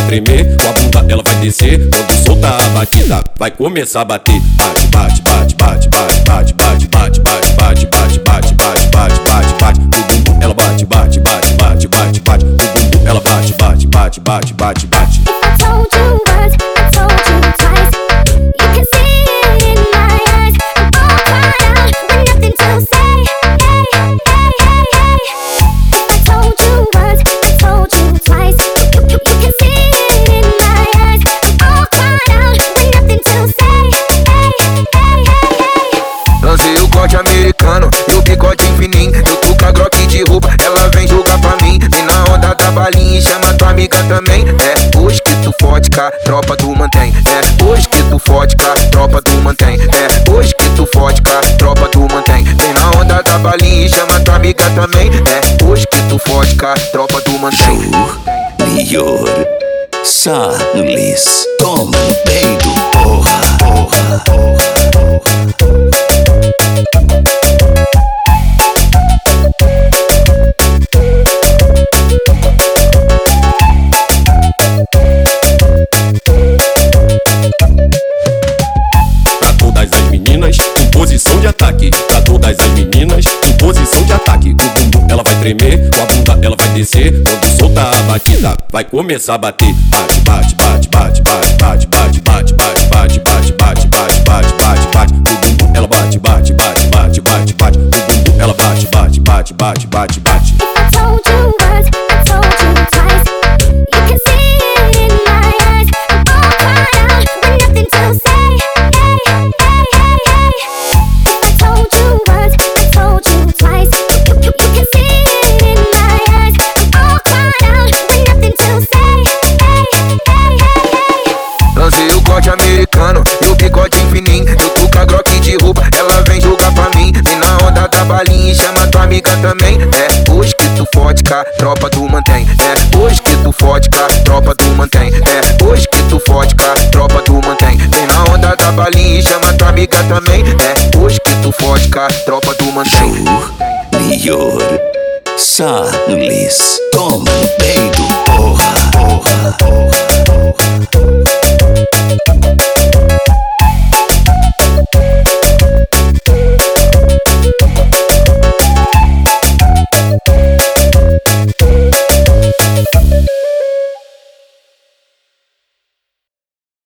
tremer, com a bunda ela vai descer. Quando soltar a batida, vai começar a bater. Bate, bate, bate, bate, bate, bate, bate, bate, bate, bate, bate, bate, bate, bate, no bumbum ela bate, bate, bate, bate, bate, bate, no bumbum ela bate, bate, bate, bate, bate, bate. I told you once, I told you twice. You can see it in my eyes. I'm all cried out with nothing to say. Hey, hey, hey, hey. I told you once, I told you twice. You can see it in my eyes. I'm all cried out with nothing to say. Hey, hey, hey, hey. Lancei o corte americano e o bigode fininho. Eu tô com a Glock de roupa, ela vem jogar pra mim. Vem na onda da balinha e chama tua amiga também. É hoje que tu fode com a tropa do mantém. É hoje que tu fode com a tropa do mantém. É hoje que tu fode com a tropa do mantém. Vem na onda da balinha e chama tua amiga também. É hoje que tu fode com a tropa do mantém. Lior, Charles, toma no peito, porra, porra, porra. Posição de ataque, pra todas as meninas em posição de ataque. O bumbum ela vai tremer, com a bunda ela vai descer. Quando soltar a batida, vai começar a bater. Bate, bate, bate, bate, bate, bate, bate, bate, bate, bate, bate, bate, bate, bate, bate. No bumbum ela bate, bate, bate, bate, bate, bate. No bumbum ela bate, bate, bate, bate, bate, bate. I told you once, I told you twice. You can see it in my eyes. I'm all cried out with nothing to say. Hey, hey, hey, hey. I told you once, I told you twice. You can see it in my eyes. I'm all cried out with nothing to say. Hey, hey, hey, hey. Lancei o corte americano e o bigode fininho. Eu tô com a Glock de roupa, ela vem jogar pra mim. Vem na onda da balinha e chama tua amiga também. É hoje que tu fode com a tropa do mantém. É hoje que tu fode com a tropa do mantém. É hoje que tu fode com a tropa do mantém. Vem na onda da balinha e chama tua amiga também. É hoje que tu fode com a tropa do mantém. Lior, Charles, toma